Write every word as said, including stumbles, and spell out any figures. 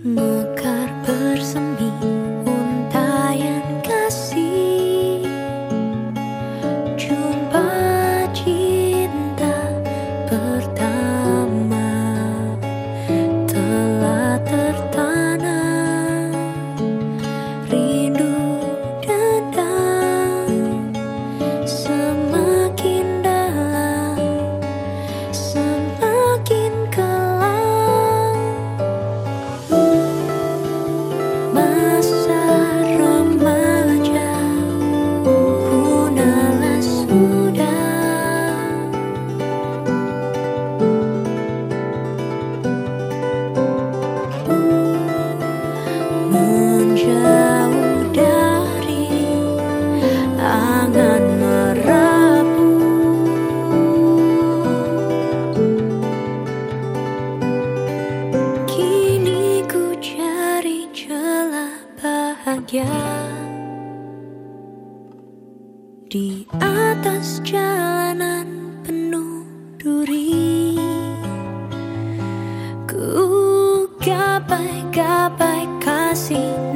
Mekar bersemi untayan kasih, jumpa cinta pertama telah tertanam rindu dendam semakin dalam, semakin kelam. Masa remaja punahlah sudah, menjauh dari angan merapu. Kini ku cari celah bahagia di atas jalanan penuh duri. Ku gapai-gapai kasih